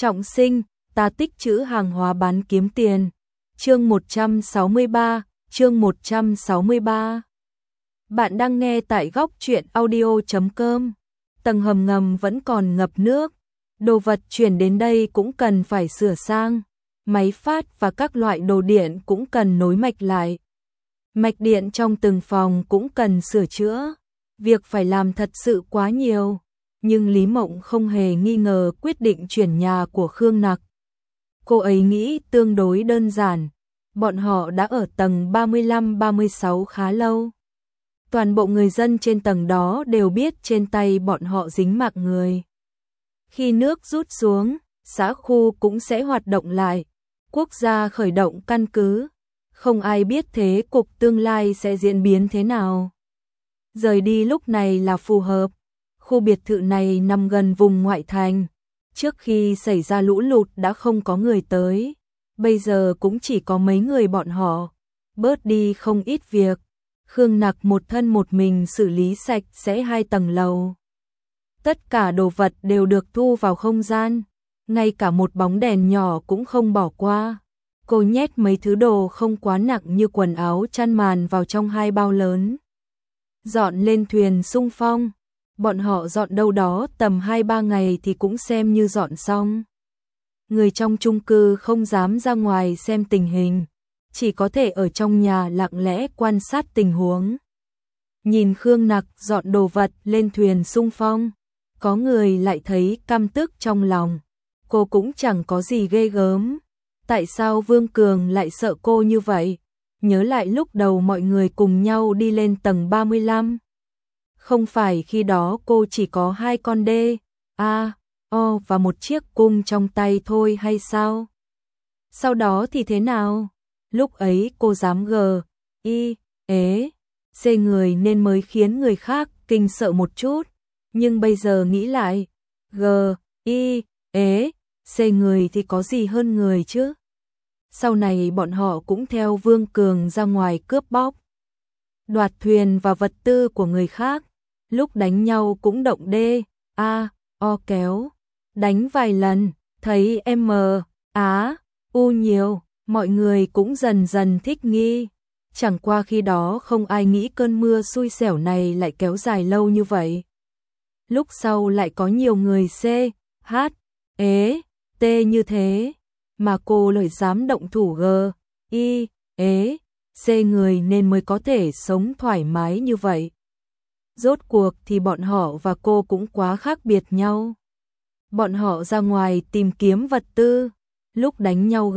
Trọng sinh, ta tích trữ hàng hóa bán kiếm tiền. Chương 163, chương 163. Bạn đang nghe tại góc truyện audio.com. Tầng hầm ngầm vẫn còn ngập nước. Đồ vật chuyển đến đây cũng cần phải sửa sang. Máy phát và các loại đồ điện cũng cần nối mạch lại. Mạch điện trong từng phòng cũng cần sửa chữa. Việc phải làm thật sự quá nhiều. Nhưng Lý Mộng không hề nghi ngờ quyết định chuyển nhà của Khương Nặc. Cô ấy nghĩ tương đối đơn giản. Bọn họ đã ở tầng 35-36 khá lâu. Toàn bộ người dân trên tầng đó đều biết trên tay bọn họ dính mạng người. Khi nước rút xuống, xã khu cũng sẽ hoạt động lại. Quốc gia khởi động căn cứ. Không ai biết thế cục tương lai sẽ diễn biến thế nào. Rời đi lúc này là phù hợp. Khu biệt thự này nằm gần vùng ngoại thành. Trước khi xảy ra lũ lụt đã không có người tới. Bây giờ cũng chỉ có mấy người bọn họ. Bớt đi không ít việc. Khương Nặc một thân một mình xử lý sạch sẽ 2 tầng lầu. Tất cả đồ vật đều được thu vào không gian. Ngay cả một bóng đèn nhỏ cũng không bỏ qua. Cô nhét mấy thứ đồ không quá nặng như quần áo chăn màn vào trong 2 bao lớn. Dọn lên thuyền xung phong. Bọn họ dọn đâu đó tầm 2-3 ngày thì cũng xem như dọn xong. Người trong chung cư không dám ra ngoài xem tình hình, chỉ có thể ở trong nhà lặng lẽ quan sát tình huống. Nhìn Khương Nặc dọn đồ vật lên thuyền xung phong, có người lại thấy căm tức trong lòng. Cô cũng chẳng có gì ghê gớm. Tại sao Vương Cường lại sợ cô như vậy? Nhớ lại lúc đầu mọi người cùng nhau đi lên tầng 35. Không phải khi đó cô chỉ có 2 con đê, o và một chiếc cung trong tay thôi hay sao? Sau đó thì thế nào? Lúc ấy cô dám c người nên mới khiến người khác kinh sợ một chút. Nhưng bây giờ nghĩ lại, c người thì có gì hơn người chứ? Sau này bọn họ cũng theo Vương Cường ra ngoài cướp bóc, đoạt thuyền và vật tư của người khác. Lúc đánh nhau cũng động o kéo, đánh vài lần, thấy u nhiều, mọi người cũng dần dần thích nghi. Chẳng qua khi đó không ai nghĩ cơn mưa xui xẻo này lại kéo dài lâu như vậy. Lúc sau lại có nhiều người như thế, mà cô lại dám động thủ c người nên mới có thể sống thoải mái như vậy. Rốt cuộc thì bọn họ và cô cũng quá khác biệt nhau. Bọn họ ra ngoài tìm kiếm vật tư, lúc đánh nhau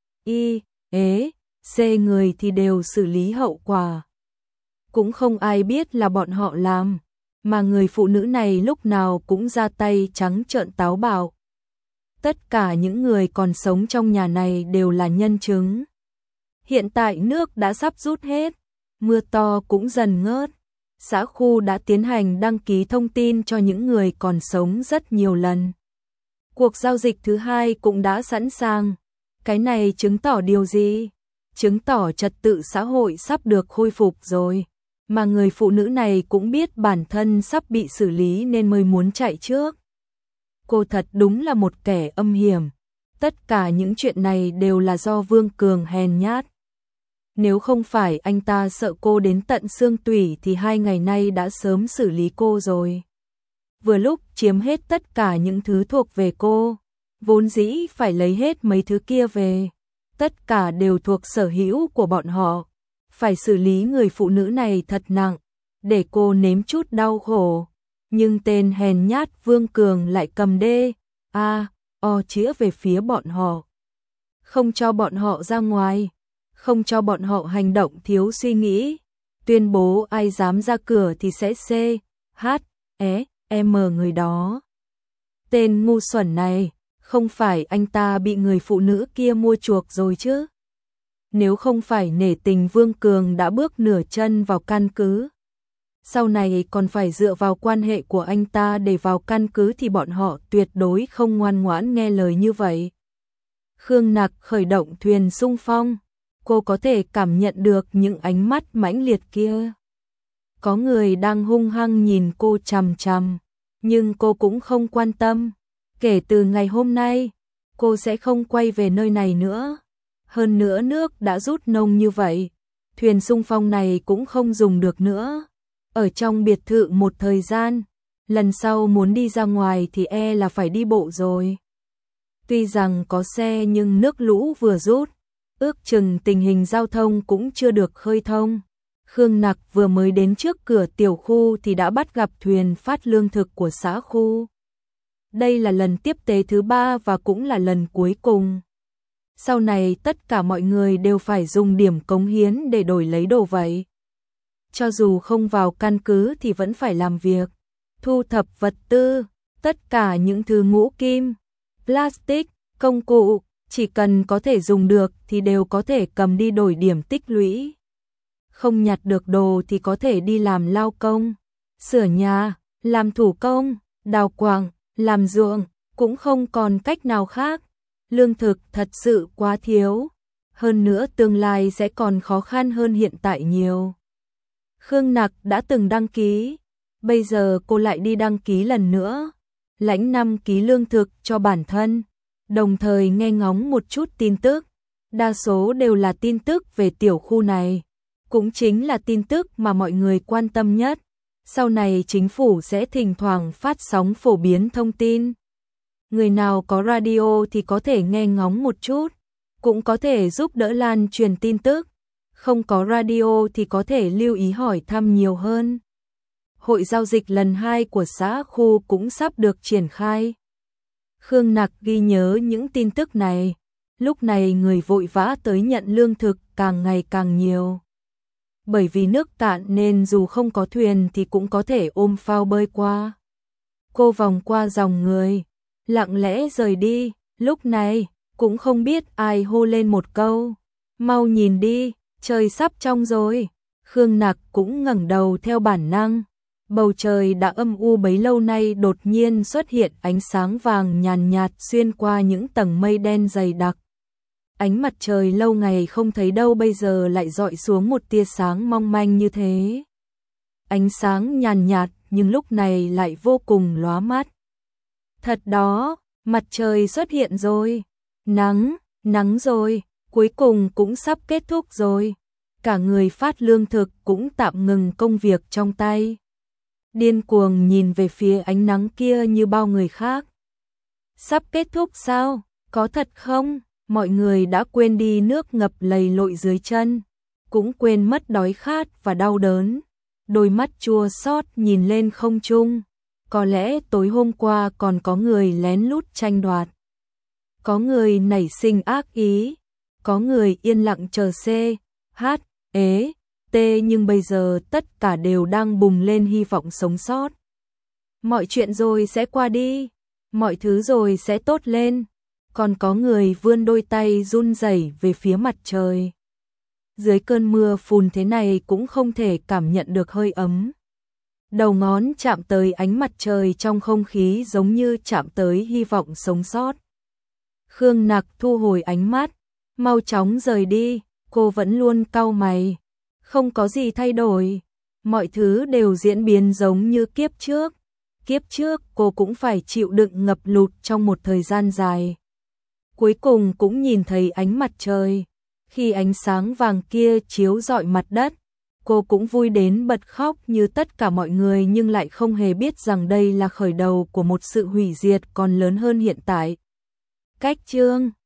c người thì đều xử lý hậu quả. Cũng không ai biết là bọn họ làm, mà người phụ nữ này lúc nào cũng ra tay trắng trợn táo bạo. Tất cả những người còn sống trong nhà này đều là nhân chứng. Hiện tại nước đã sắp rút hết, mưa to cũng dần ngớt. Xã khu đã tiến hành đăng ký thông tin cho những người còn sống rất nhiều lần. Cuộc giao dịch thứ 2 cũng đã sẵn sàng. Cái này chứng tỏ điều gì? Chứng tỏ trật tự xã hội sắp được khôi phục rồi. Mà người phụ nữ này cũng biết bản thân sắp bị xử lý nên mới muốn chạy trước. Cô thật đúng là một kẻ âm hiểm. Tất cả những chuyện này đều là do Vương Cường hèn nhát. Nếu không phải anh ta sợ cô đến tận xương tủy thì 2 ngày nay đã sớm xử lý cô rồi. Vừa lúc chiếm hết tất cả những thứ thuộc về cô, vốn dĩ phải lấy hết mấy thứ kia về. Tất cả đều thuộc sở hữu của bọn họ. Phải xử lý người phụ nữ này thật nặng, để cô nếm chút đau khổ. Nhưng tên hèn nhát Vương Cường lại cầm chĩa về phía bọn họ. Không cho bọn họ ra ngoài. Không cho bọn họ hành động thiếu suy nghĩ, tuyên bố ai dám ra cửa thì sẽ người đó. Tên ngu xuẩn này, không phải anh ta bị người phụ nữ kia mua chuộc rồi chứ? Nếu không phải nể tình Vương Cường đã bước nửa chân vào căn cứ, sau này còn phải dựa vào quan hệ của anh ta để vào căn cứ thì bọn họ tuyệt đối không ngoan ngoãn nghe lời như vậy. Khương Nặc khởi động thuyền xung phong. Cô có thể cảm nhận được những ánh mắt mãnh liệt kia. Có người đang hung hăng nhìn cô chằm chằm, nhưng cô cũng không quan tâm. Kể từ ngày hôm nay, cô sẽ không quay về nơi này nữa. Hơn nữa nước đã rút nông như vậy, thuyền xung phong này cũng không dùng được nữa. Ở trong biệt thự một thời gian, lần sau muốn đi ra ngoài thì là phải đi bộ rồi. Tuy rằng có xe nhưng nước lũ vừa rút, ước chừng tình hình giao thông cũng chưa được khơi thông. Khương Nặc vừa mới đến trước cửa tiểu khu thì đã bắt gặp thuyền phát lương thực của xã khu. Đây là lần tiếp tế thứ 3 và cũng là lần cuối cùng. Sau này tất cả mọi người đều phải dùng điểm cống hiến để đổi lấy đồ vậy. Cho dù không vào căn cứ thì vẫn phải làm việc, thu thập vật tư, tất cả những thứ ngũ kim, plastic, công cụ, chỉ cần có thể dùng được thì đều có thể cầm đi đổi điểm tích lũy. Không nhặt được đồ thì có thể đi làm lao công, sửa nhà, làm thủ công, đào quặng, làm ruộng, cũng không còn cách nào khác. Lương thực thật sự quá thiếu, hơn nữa tương lai sẽ còn khó khăn hơn hiện tại nhiều. Khương Nặc đã từng đăng ký, bây giờ cô lại đi đăng ký lần nữa, lãnh 5 ký lương thực cho bản thân, đồng thời nghe ngóng một chút tin tức, đa số đều là tin tức về tiểu khu này, cũng chính là tin tức mà mọi người quan tâm nhất. Sau này chính phủ sẽ thỉnh thoảng phát sóng phổ biến thông tin. Người nào có radio thì có thể nghe ngóng một chút, cũng có thể giúp đỡ lan truyền tin tức. Không có radio thì có thể lưu ý hỏi thăm nhiều hơn. Hội giao dịch lần 2 của xã khu cũng sắp được triển khai. Khương Nặc ghi nhớ những tin tức này. Lúc này người vội vã tới nhận lương thực càng ngày càng nhiều. Bởi vì nước cạn nên dù không có thuyền thì cũng có thể ôm phao bơi qua. Cô vòng qua dòng người, lặng lẽ rời đi. Lúc này cũng không biết ai hô lên một câu, mau nhìn đi, trời sắp trong rồi. Khương Nặc cũng ngẩng đầu theo bản năng. Bầu trời đã âm u bấy lâu nay đột nhiên xuất hiện ánh sáng vàng nhàn nhạt xuyên qua những tầng mây đen dày đặc. Ánh mặt trời lâu ngày không thấy đâu bây giờ lại dọi xuống một tia sáng mong manh như thế. Ánh sáng nhàn nhạt nhưng lúc này lại vô cùng lóa mắt. Thật đó, mặt trời xuất hiện rồi. Nắng rồi, cuối cùng cũng sắp kết thúc rồi. Cả người phát lương thực cũng tạm ngừng công việc trong tay. Điên cuồng nhìn về phía ánh nắng kia như bao người khác. Sắp kết thúc sao? Có thật không? Mọi người đã quên đi nước ngập lầy lội dưới chân, cũng quên mất đói khát và đau đớn. Đôi mắt chua xót nhìn lên không trung. Có lẽ tối hôm qua còn có người lén lút tranh đoạt. Có người nảy sinh ác ý. Có người yên lặng chờ C, H, E, T nhưng bây giờ tất cả đều đang bùng lên hy vọng sống sót. Mọi chuyện rồi sẽ qua đi. Mọi thứ rồi sẽ tốt lên. Còn có người vươn đôi tay run rẩy về phía mặt trời. Dưới cơn mưa phùn thế này cũng không thể cảm nhận được hơi ấm. Đầu ngón chạm tới ánh mặt trời trong không khí giống như chạm tới hy vọng sống sót. Khương Nặc thu hồi ánh mắt, mau chóng rời đi, cô vẫn luôn cau mày. Không có gì thay đổi, mọi thứ đều diễn biến giống như kiếp trước. Kiếp trước cô cũng phải chịu đựng ngập lụt trong một thời gian dài. Cuối cùng cũng nhìn thấy ánh mặt trời. Khi ánh sáng vàng kia chiếu rọi mặt đất, cô cũng vui đến bật khóc như tất cả mọi người nhưng lại không hề biết rằng đây là khởi đầu của một sự hủy diệt còn lớn hơn hiện tại. Cách chương